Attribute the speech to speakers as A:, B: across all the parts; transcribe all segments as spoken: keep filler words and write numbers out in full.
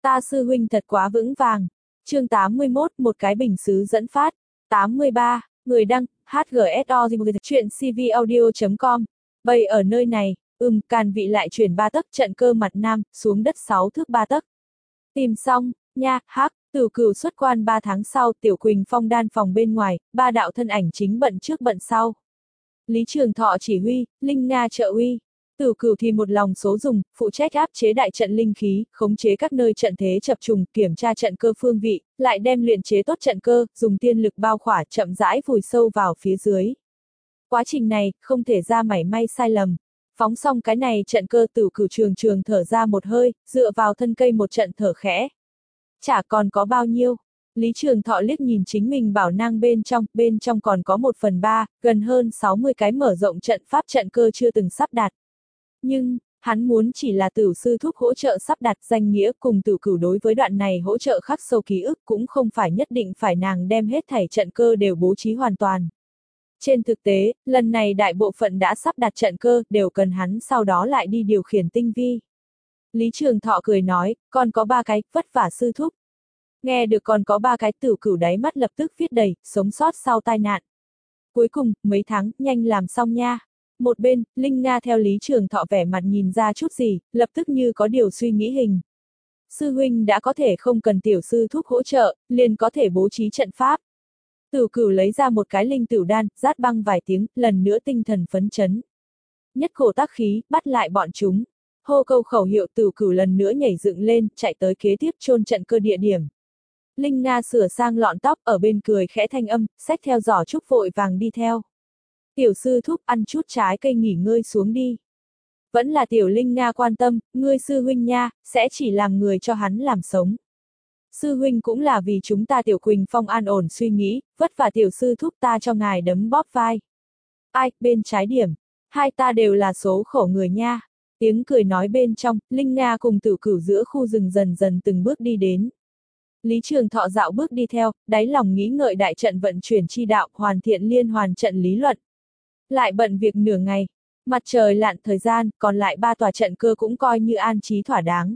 A: Ta sư huynh thật quá vững vàng. Chương tám mươi mốt, một cái bình sứ dẫn phát. tám mươi ba, người đăng, hát giê ét o chuyện cvaudio chấm com. Vậy ở nơi này, ừm, càn vị lại chuyển ba tấc trận cơ mặt nam, xuống đất sáu thước ba tấc. Tìm xong, nha, hắc, Tử Cửu xuất quan ba tháng sau, Tiểu Quỳnh Phong đan phòng bên ngoài, ba đạo thân ảnh chính bận trước bận sau. Lý Trường Thọ chỉ huy, Linh Nga trợ uy. Tử Cửu thì một lòng số dùng, phụ trách áp chế đại trận linh khí, khống chế các nơi trận thế chập trùng, kiểm tra trận cơ phương vị, lại đem luyện chế tốt trận cơ, dùng tiên lực bao khỏa chậm rãi vùi sâu vào phía dưới. Quá trình này, không thể ra mảy may sai lầm. Phóng xong cái này trận cơ, Tử Cửu trường trường thở ra một hơi, dựa vào thân cây một trận thở khẽ. Chả còn có bao nhiêu. Lý Trường Thọ liếc nhìn chính mình bảo nang bên trong, bên trong còn có một phần ba, gần hơn sáu mươi cái mở rộng trận pháp trận cơ chưa từng sắp đặt. Nhưng, hắn muốn chỉ là Tử sư thúc hỗ trợ sắp đặt, danh nghĩa cùng Tử Cửu đối với đoạn này hỗ trợ khắc sâu ký ức, cũng không phải nhất định phải nàng đem hết thảy trận cơ đều bố trí hoàn toàn. Trên thực tế, lần này đại bộ phận đã sắp đặt trận cơ, đều cần hắn sau đó lại đi điều khiển tinh vi. Lý Trường Thọ cười nói, còn có ba cái, vất vả sư thúc. Nghe được còn có ba cái, Tử Cửu đáy mắt lập tức viết đầy, sống sót sau tai nạn. Cuối cùng, mấy tháng, nhanh làm xong nha. Một bên, Linh Nga theo Lý Trường Thọ vẻ mặt nhìn ra chút gì, lập tức như có điều suy nghĩ hình. Sư huynh đã có thể không cần tiểu sư thúc hỗ trợ, liền có thể bố trí trận pháp. Tử Cửu lấy ra một cái linh tửu đan, rát băng vài tiếng, lần nữa tinh thần phấn chấn. Nhất cổ tác khí, bắt lại bọn chúng. Hô câu khẩu hiệu, Tử Cửu lần nữa nhảy dựng lên, chạy tới kế tiếp chôn trận cơ địa điểm. Linh Nga sửa sang lọn tóc, ở bên cười khẽ thanh âm, xách theo giỏ trúc vội vàng đi theo. Tiểu sư thúc ăn chút trái cây nghỉ ngơi xuống đi. Vẫn là tiểu Linh Nga quan tâm, ngươi sư huynh nha, sẽ chỉ làm người cho hắn làm sống. Sư huynh cũng là vì chúng ta Tiểu Quỳnh Phong an ổn suy nghĩ, vất vả tiểu sư thúc ta cho ngài đấm bóp vai. Ai, bên trái điểm, hai ta đều là số khổ người nha. Tiếng cười nói bên trong, Linh Nga cùng Tử Cửu giữa khu rừng dần dần từng bước đi đến. Lý Trường Thọ dạo bước đi theo, đáy lòng nghĩ ngợi đại trận vận chuyển chi đạo, hoàn thiện liên hoàn trận lý luận. Lại bận việc nửa ngày, mặt trời lặn thời gian, còn lại ba tòa trận cơ cũng coi như an trí thỏa đáng.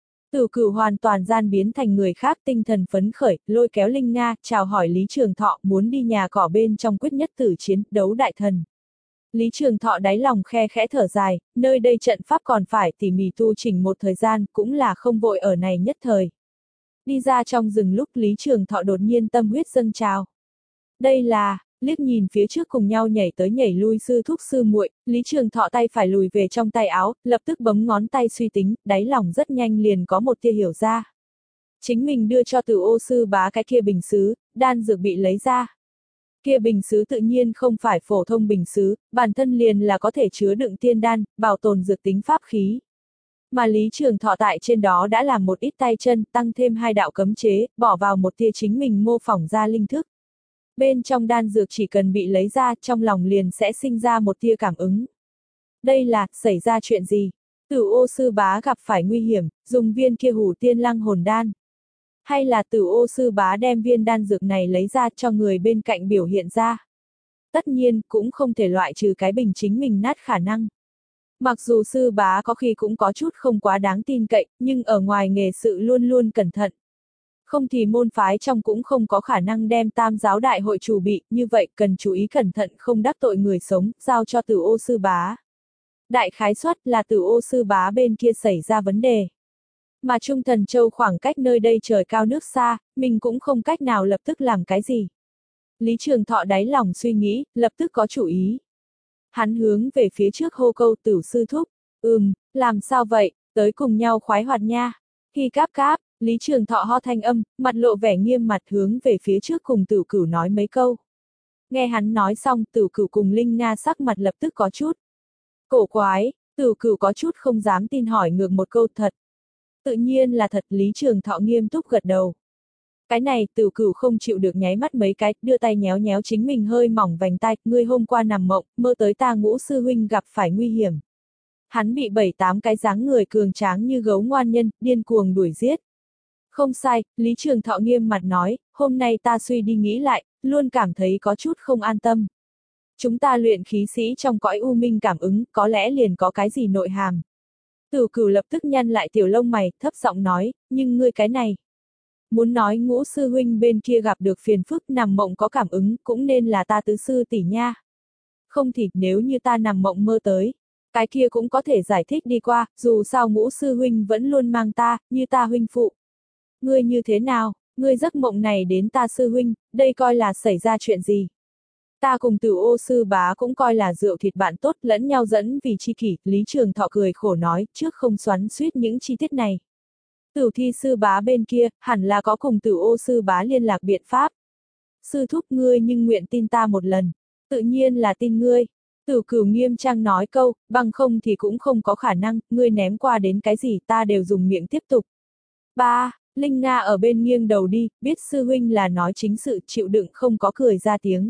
A: Tử Cửu hoàn toàn gian biến thành người khác, tinh thần phấn khởi, lôi kéo Linh Nga, chào hỏi Lý Trường Thọ, muốn đi nhà cỏ bên trong quyết nhất tử chiến, đấu đại thần. Lý Trường Thọ đáy lòng khe khẽ thở dài, nơi đây trận pháp còn phải tỉ mỉ tu chỉnh một thời gian, cũng là không vội ở này nhất thời. Đi ra trong rừng lúc Lý Trường Thọ đột nhiên tâm huyết dâng trào. Đây là, liếc nhìn phía trước cùng nhau nhảy tới nhảy lui sư thúc sư muội, Lý Trường Thọ tay phải lùi về trong tay áo, lập tức bấm ngón tay suy tính, đáy lòng rất nhanh liền có một tia hiểu ra. Chính mình đưa cho Từ Ô sư bá cái kia bình sứ, đan dược bị lấy ra. Kia bình sứ tự nhiên không phải phổ thông bình sứ, bản thân liền là có thể chứa đựng tiên đan, bảo tồn dược tính pháp khí. Mà Lý Trường Thọ tại trên đó đã làm một ít tay chân, tăng thêm hai đạo cấm chế, bỏ vào một tia chính mình mô phỏng ra linh thức. Bên trong đan dược chỉ cần bị lấy ra, trong lòng liền sẽ sinh ra một tia cảm ứng. Đây là, xảy ra chuyện gì? Tử Ô sư bá gặp phải nguy hiểm, dùng viên kia hủ tiên lăng hồn đan. Hay là Tử Ô sư bá đem viên đan dược này lấy ra cho người bên cạnh biểu hiện ra? Tất nhiên, cũng không thể loại trừ cái bình chính mình nát khả năng. Mặc dù sư bá có khi cũng có chút không quá đáng tin cậy, nhưng ở ngoài nghề sự luôn luôn cẩn thận. Không thì môn phái trong cũng không có khả năng đem tam giáo đại hội chủ bị, như vậy cần chú ý cẩn thận không đắc tội người sống, giao cho Tử Ô sư bá. Đại khái suất là Tử Ô sư bá bên kia xảy ra vấn đề. Mà Trung Thần Châu khoảng cách nơi đây trời cao nước xa, mình cũng không cách nào lập tức làm cái gì. Lý Trường Thọ đáy lòng suy nghĩ, lập tức có chủ ý. Hắn hướng về phía trước hô câu Tử sư thúc, ừm, làm sao vậy, tới cùng nhau khoái hoạt nha. Hi cáp cáp, Lý Trường Thọ ho thanh âm, mặt lộ vẻ nghiêm mặt hướng về phía trước cùng Tử Cửu nói mấy câu. Nghe hắn nói xong, Tử Cửu cùng Linh Nga sắc mặt lập tức có chút cổ quái, Tử Cửu có chút không dám tin hỏi ngược một câu thật. Tự nhiên là thật, Lý Trường Thọ nghiêm túc gật đầu. Cái này, Tử Cửu không chịu được nháy mắt mấy cái, đưa tay nhéo nhéo chính mình hơi mỏng vành tai, ngươi hôm qua nằm mộng, mơ tới ta Ngũ sư huynh gặp phải nguy hiểm. Hắn bị bảy tám cái dáng người cường tráng như gấu ngoan nhân, điên cuồng đuổi giết. Không sai, Lý Trường Thọ nghiêm mặt nói, hôm nay ta suy đi nghĩ lại, luôn cảm thấy có chút không an tâm. Chúng ta luyện khí sĩ trong cõi u minh cảm ứng, có lẽ liền có cái gì nội hàm. Tử Cửu lập tức nhăn lại tiểu lông mày, thấp giọng nói, nhưng ngươi cái này. Muốn nói Ngũ sư huynh bên kia gặp được phiền phức nằm mộng có cảm ứng, cũng nên là ta tứ sư tỷ nha. Không thì nếu như ta nằm mộng mơ tới, cái kia cũng có thể giải thích đi qua, dù sao Ngũ sư huynh vẫn luôn mang ta, như ta huynh phụ. Ngươi như thế nào, ngươi giấc mộng này đến ta sư huynh, đây coi là xảy ra chuyện gì? Ta cùng Tử Ô sư bá cũng coi là rượu thịt bạn tốt, lẫn nhau dẫn vì chi kỷ, Lý Trường Thọ cười khổ nói, trước không xoắn xuýt những chi tiết này. Tử Thi sư bá bên kia, hẳn là có cùng Tử Ô sư bá liên lạc biện pháp. Sư thúc ngươi nhưng nguyện tin ta một lần, tự nhiên là tin ngươi. Tử Cửu nghiêm trang nói câu, bằng không thì cũng không có khả năng, ngươi ném qua đến cái gì ta đều dùng miệng tiếp tục. Ba, Linh Nga ở bên nghiêng đầu đi, biết sư huynh là nói chính sự, chịu đựng không có cười ra tiếng.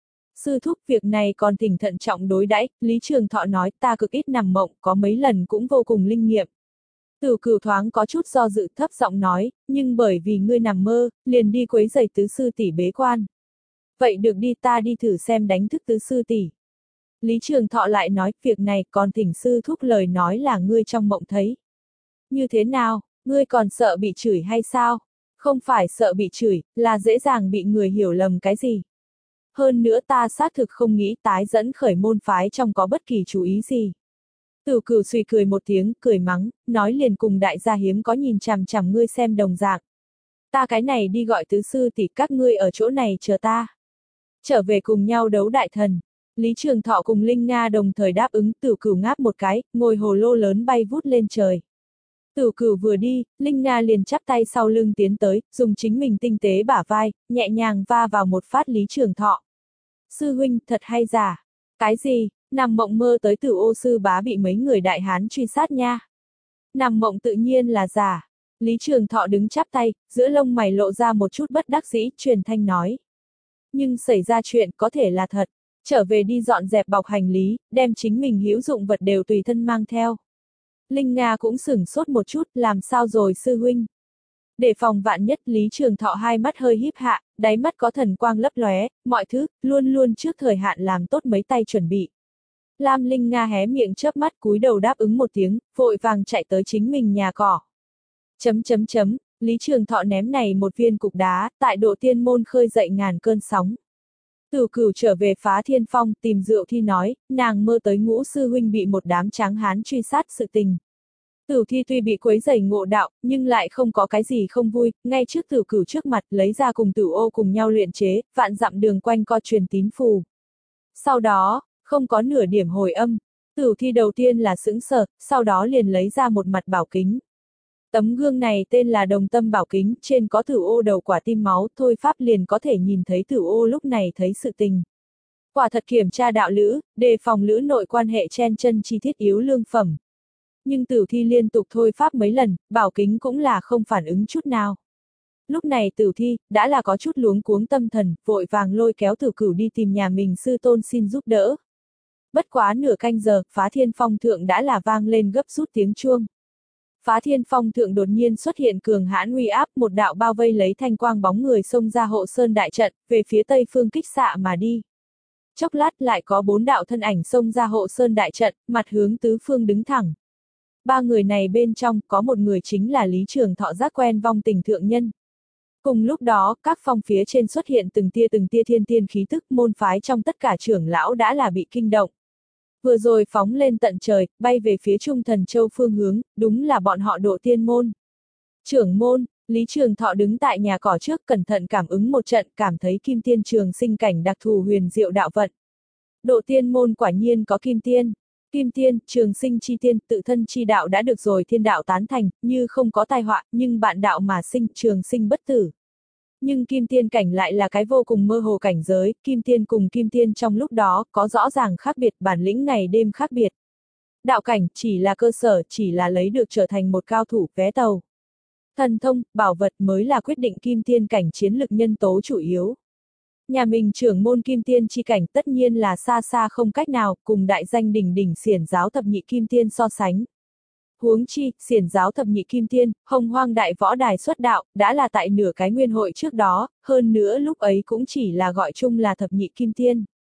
A: Sư thúc việc này còn thỉnh thận trọng đối đãi, Lý Trường Thọ nói ta cực ít nằm mộng, có mấy lần cũng vô cùng linh nghiệm. Tử Cửu thoáng có chút do dự thấp giọng nói, nhưng bởi vì ngươi nằm mơ, liền đi quấy rầy tứ sư tỷ bế quan. Vậy được đi ta đi thử xem đánh thức tứ sư tỷ. Lý Trường Thọ lại nói, việc này còn thỉnh sư thúc lời nói là ngươi trong mộng thấy. Như thế nào, ngươi còn sợ bị chửi hay sao? Không phải sợ bị chửi, là dễ dàng bị người hiểu lầm cái gì. Hơn nữa ta xác thực không nghĩ tái dẫn khởi môn phái trong có bất kỳ chú ý gì. Tử Cửu suy cười một tiếng, cười mắng, nói liền cùng đại gia hiếm có nhìn chằm chằm ngươi xem đồng dạng. Ta cái này đi gọi tứ sư tỷ các ngươi ở chỗ này chờ ta. Trở về cùng nhau đấu đại thần. Lý Trường Thọ cùng Linh Nga đồng thời đáp ứng, Tử Cửu ngáp một cái, ngồi hồ lô lớn bay vút lên trời. Tử Cửu vừa đi, Linh Nga liền chắp tay sau lưng tiến tới, dùng chính mình tinh tế bả vai, nhẹ nhàng va vào một phát Lý Trường Thọ. Sư huynh, thật hay giả? Cái gì, nằm mộng mơ tới Tử Ô sư bá bị mấy người đại hán truy sát nha? Nằm mộng tự nhiên là giả. Lý Trường Thọ đứng chắp tay, giữa lông mày lộ ra một chút bất đắc dĩ, truyền thanh nói. Nhưng xảy ra chuyện có thể là thật, trở về đi dọn dẹp bọc hành lý, đem chính mình hữu dụng vật đều tùy thân mang theo. Linh Nga cũng sửng sốt một chút, làm sao rồi sư huynh? Để phòng vạn nhất, Lý Trường Thọ hai mắt hơi híp hạ, đáy mắt có thần quang lấp lóe, mọi thứ, luôn luôn trước thời hạn làm tốt mấy tay chuẩn bị. Lam Linh Nga hé miệng chớp mắt cúi đầu đáp ứng một tiếng, vội vàng chạy tới chính mình nhà cỏ. Chấm chấm chấm, Lý Trường Thọ ném này một viên cục đá, tại độ tiên môn khơi dậy ngàn cơn sóng. Tử Cửu trở về Phá Thiên Phong tìm Diệu Thi nói, nàng mơ tới Ngũ sư huynh bị một đám tráng hán truy sát sự tình. Tử Thi tuy bị quấy rầy ngộ đạo, nhưng lại không có cái gì không vui, ngay trước Tử Cửu trước mặt lấy ra cùng Tử Ô cùng nhau luyện chế, vạn dặm đường quanh co truyền tín phù. Sau đó, không có nửa điểm hồi âm, Tử Thi đầu tiên là sững sờ, sau đó liền lấy ra một mặt bảo kính. Tấm gương này tên là Đồng Tâm Bảo Kính, trên có Tử Ô đầu quả tim máu, thôi pháp liền có thể nhìn thấy Tử Ô lúc này thấy sự tình. Quả thật kiểm tra đạo lữ, đề phòng lữ nội quan hệ chen chân chi thiết yếu lương phẩm. Nhưng Tử Thi liên tục thôi pháp mấy lần, bảo kính cũng là không phản ứng chút nào. Lúc này Tử Thi, đã là có chút luống cuống tâm thần, vội vàng lôi kéo Tử Cửu đi tìm nhà mình sư tôn xin giúp đỡ. Bất quá nửa canh giờ, Phá Thiên Phong thượng đã là vang lên gấp rút tiếng chuông. Phá Thiên Phong thượng đột nhiên xuất hiện cường hãn uy áp, một đạo bao vây lấy thanh quang bóng người xông ra hộ sơn đại trận, về phía tây phương kích xạ mà đi. Chốc lát lại có bốn đạo thân ảnh xông ra hộ sơn đại trận, mặt hướng tứ phương đứng thẳng. Ba người này bên trong, có một người chính là Lý Trường Thọ giác quen vong tình thượng nhân. Cùng lúc đó, các phong phía trên xuất hiện từng tia từng tia thiên tiên khí tức, môn phái trong tất cả trưởng lão đã là bị kinh động. Vừa rồi phóng lên tận trời, bay về phía Trung Thần Châu phương hướng, đúng là bọn họ độ tiên môn. Trưởng môn, Lý Trường Thọ đứng tại nhà cỏ trước cẩn thận cảm ứng một trận, cảm thấy kim tiên trường sinh cảnh đặc thù huyền diệu đạo vận. Độ tiên môn quả nhiên có kim tiên. Kim tiên, trường sinh chi tiên, tự thân chi đạo đã được rồi thiên đạo tán thành, như không có tai họa, nhưng bạn đạo mà sinh, trường sinh bất tử. Nhưng kim tiên cảnh lại là cái vô cùng mơ hồ cảnh giới, kim tiên cùng kim tiên trong lúc đó có rõ ràng khác biệt, bản lĩnh ngày đêm khác biệt. Đạo cảnh chỉ là cơ sở, chỉ là lấy được trở thành một cao thủ, vé tàu. Thần thông, bảo vật mới là quyết định kim tiên cảnh chiến lực nhân tố chủ yếu. Nhà mình trưởng môn kim tiên chi cảnh tất nhiên là xa xa không cách nào cùng đại danh đỉnh đỉnh xiển giáo thập nhị kim tiên so sánh. Huống chi, xiển giáo thập nhị kim tiên, hồng hoang đại võ đài xuất đạo, đã là tại nửa cái nguyên hội trước đó, hơn nữa lúc ấy cũng chỉ là gọi chung là thập nhị kim tiên.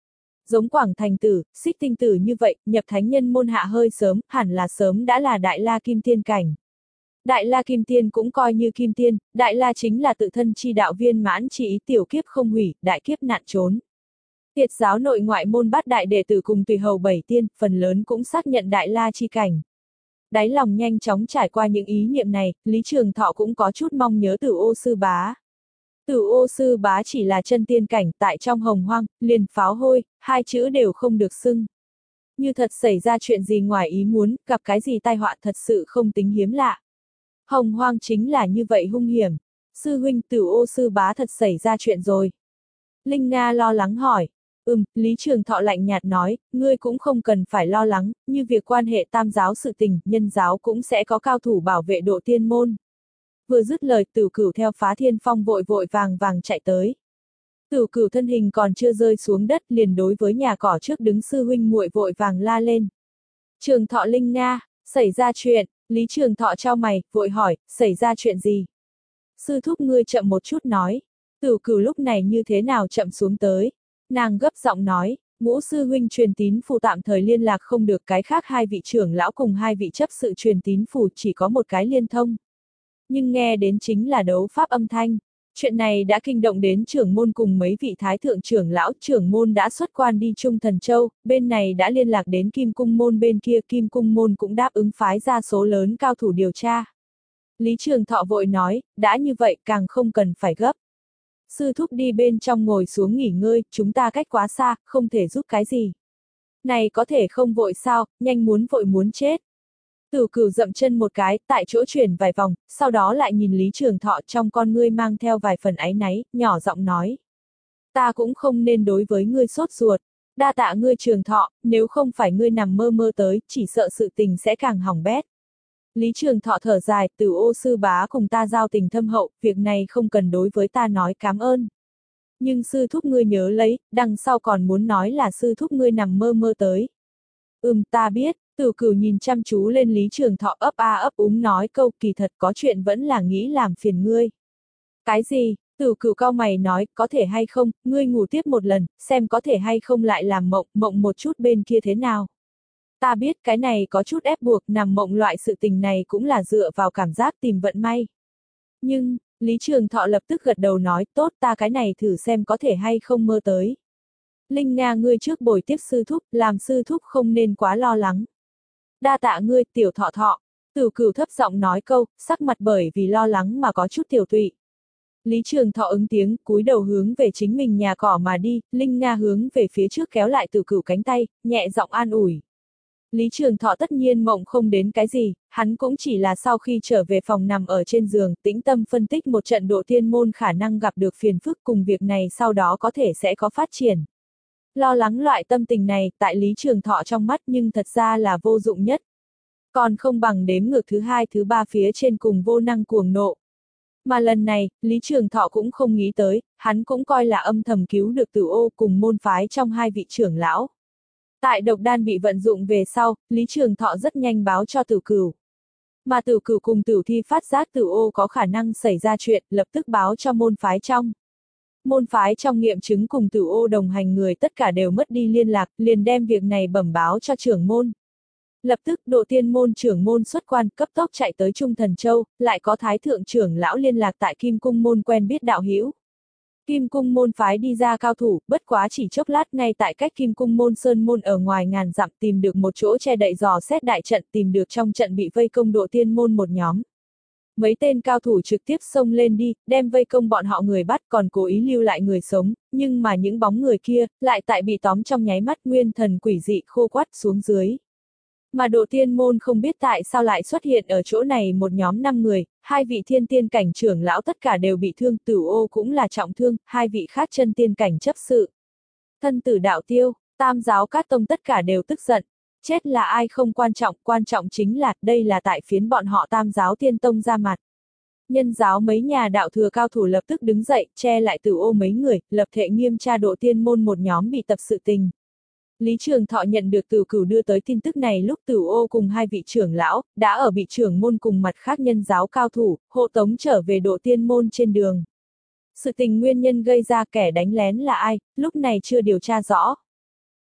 A: Giống Quảng Thành Tử, Xích Tinh Tử như vậy, nhập thánh nhân môn hạ hơi sớm, hẳn là sớm đã là Đại La Kim Tiên cảnh. Đại La Kim Tiên cũng coi như Kim Tiên, Đại La chính là tự thân chi đạo viên mãn chỉ ý tiểu kiếp không hủy, đại kiếp nạn trốn. Tiệt giáo nội ngoại môn bát đại đệ tử cùng tùy hầu bảy tiên, phần lớn cũng xác nhận Đại La chi cảnh. Đáy lòng nhanh chóng trải qua những ý niệm này, Lý Trường Thọ cũng có chút mong nhớ Tử Ô Sư Bá. Tử Ô Sư Bá chỉ là chân tiên cảnh, tại trong hồng hoang, liền pháo hôi, hai chữ đều không được xưng. Như thật xảy ra chuyện gì ngoài ý muốn, gặp cái gì tai họa thật sự không tính hiếm lạ. Hồng hoang chính là như vậy hung hiểm. Sư huynh, Tử Ô Sư Bá thật xảy ra chuyện rồi. Linh Nga lo lắng hỏi. Ừm, Lý Trường Thọ lạnh nhạt nói, ngươi cũng không cần phải lo lắng, như việc quan hệ tam giáo sự tình, nhân giáo cũng sẽ có cao thủ bảo vệ độ tiên môn. Vừa dứt lời, Tử Cửu theo Phá Thiên Phong vội vội vàng vàng chạy tới. Tử Cửu thân hình còn chưa rơi xuống đất, liền đối với nhà cỏ trước đứng sư huynh muội vội vàng la lên. Trường Thọ, Linh Nga, xảy ra chuyện. Lý Trường Thọ chau mày, vội hỏi, xảy ra chuyện gì? Sư thúc ngươi chậm một chút nói. Tử Cửu lúc này như thế nào chậm xuống tới? Nàng gấp giọng nói, ngũ sư huynh truyền tín phù tạm thời liên lạc không được, cái khác hai vị trưởng lão cùng hai vị chấp sự truyền tín phù chỉ có một cái liên thông. Nhưng nghe đến chính là đấu pháp âm thanh. Chuyện này đã kinh động đến trưởng môn cùng mấy vị thái thượng trưởng lão, trưởng môn đã xuất quan đi Trung Thần Châu, bên này đã liên lạc đến Kim Cung môn, bên kia Kim Cung môn cũng đáp ứng phái ra số lớn cao thủ điều tra. Lý Trường Thọ vội nói, đã như vậy càng không cần phải gấp. Sư thúc đi bên trong ngồi xuống nghỉ ngơi, chúng ta cách quá xa, không thể giúp cái gì. Này có thể không vội sao, nhanh muốn vội muốn chết. Tử Cửu dậm chân một cái, tại chỗ chuyển vài vòng, sau đó lại nhìn Lý Trường Thọ, trong con ngươi mang theo vài phần áy náy, nhỏ giọng nói. Ta cũng không nên đối với ngươi sốt ruột. Đa tạ ngươi Trường Thọ, nếu không phải ngươi nằm mơ mơ tới, chỉ sợ sự tình sẽ càng hỏng bét. Lý Trường Thọ thở dài, Tử Ô Sư Bá cùng ta giao tình thâm hậu, việc này không cần đối với ta nói cảm ơn. Nhưng sư thúc ngươi nhớ lấy, đằng sau còn muốn nói là sư thúc ngươi nằm mơ mơ tới. Ừm, ta biết. Tử Cửu nhìn chăm chú lên Lý Trường Thọ, ấp a ấp úng nói câu, kỳ thật có chuyện vẫn là nghĩ làm phiền ngươi. Cái gì? Tử Cửu cau mày nói, có thể hay không, ngươi ngủ tiếp một lần, xem có thể hay không lại làm mộng, mộng một chút bên kia thế nào. Ta biết cái này có chút ép buộc, nằm mộng loại sự tình này cũng là dựa vào cảm giác tìm vận may. Nhưng, Lý Trường Thọ lập tức gật đầu nói, tốt, ta cái này thử xem có thể hay không mơ tới. Linh Nga ngươi trước bồi tiếp sư thúc, làm sư thúc không nên quá lo lắng. Đa tạ ngươi, Tiểu Thọ Thọ. Tử Cửu thấp giọng nói câu, sắc mặt bởi vì lo lắng mà có chút tiểu tụy. Lý Trường Thọ ứng tiếng, cúi đầu hướng về chính mình nhà cỏ mà đi, Linh Nga hướng về phía trước kéo lại Tử Cửu cánh tay, nhẹ giọng an ủi. Lý Trường Thọ tất nhiên mộng không đến cái gì, hắn cũng chỉ là sau khi trở về phòng nằm ở trên giường, tĩnh tâm phân tích một trận độ tiên môn khả năng gặp được phiền phức cùng việc này sau đó có thể sẽ có phát triển. Lo lắng loại tâm tình này, tại Lý Trường Thọ trong mắt nhưng thật ra là vô dụng nhất. Còn không bằng đếm ngược thứ hai thứ ba phía trên cùng vô năng cuồng nộ. Mà lần này, Lý Trường Thọ cũng không nghĩ tới, hắn cũng coi là âm thầm cứu được Tử Ô cùng môn phái trong hai vị trưởng lão. Tại độc đan bị vận dụng về sau, Lý Trường Thọ rất nhanh báo cho Tử Cửu. Mà Tử Cửu cùng Tử Thi phát giác Tử Ô có khả năng xảy ra chuyện, lập tức báo cho môn phái trong. Môn phái trong nghiệm chứng cùng Tử Ô đồng hành người tất cả đều mất đi liên lạc, liền đem việc này bẩm báo cho trưởng môn. Lập tức độ tiên môn trưởng môn xuất quan cấp tốc chạy tới Trung Thần Châu, lại có thái thượng trưởng lão liên lạc tại Kim Cung môn quen biết đạo hữu. Kim Cung môn phái đi ra cao thủ, bất quá chỉ chốc lát ngay tại cách Kim Cung môn sơn môn ở ngoài ngàn dặm tìm được một chỗ che đậy dò xét đại trận, tìm được trong trận bị vây công độ tiên môn một nhóm. Mấy tên cao thủ trực tiếp xông lên đi, đem vây công bọn họ người bắt, còn cố ý lưu lại người sống, nhưng mà những bóng người kia, lại tại bị tóm trong nháy mắt nguyên thần quỷ dị khô quắt xuống dưới. Mà độ tiên môn không biết tại sao lại xuất hiện ở chỗ này một nhóm năm người, hai vị thiên tiên cảnh trưởng lão tất cả đều bị thương, Tử Ô cũng là trọng thương, hai vị khác chân tiên cảnh chấp sự. Thân tử đạo tiêu, tam giáo cát tông tất cả đều tức giận. Chết là ai không quan trọng, quan trọng chính là, đây là tại phiến bọn họ tam giáo tiên tông ra mặt. Nhân giáo mấy nhà đạo thừa cao thủ lập tức đứng dậy, che lại Tử Ô mấy người, lập thệ nghiêm tra độ tiên môn một nhóm bị tập sự tình. Lý Trường Thọ nhận được Tử Cửu đưa tới tin tức này lúc Tử Ô cùng hai vị trưởng lão, đã ở bị trưởng môn cùng mặt khác nhân giáo cao thủ, hộ tống trở về độ tiên môn trên đường. Sự tình nguyên nhân gây ra kẻ đánh lén là ai, lúc này chưa điều tra rõ.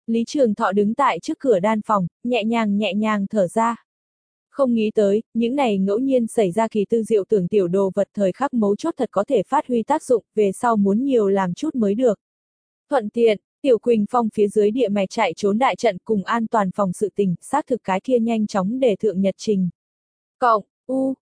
A: Lý Trường Thọ đứng tại trước cửa đan phòng, nhẹ nhàng nhẹ nhàng thở ra. Không nghĩ tới, những này ngẫu nhiên xảy ra kỳ tư diệu tưởng tiểu đồ vật thời khắc mấu chốt thật có thể phát huy tác dụng, về sau muốn nhiều làm chút mới được. Thuận tiện, Tiểu Quỳnh Phong phía dưới địa mạch chạy trốn đại trận cùng an toàn phòng sự tình, xác thực cái kia nhanh chóng để thượng nhật trình. Cộng, u,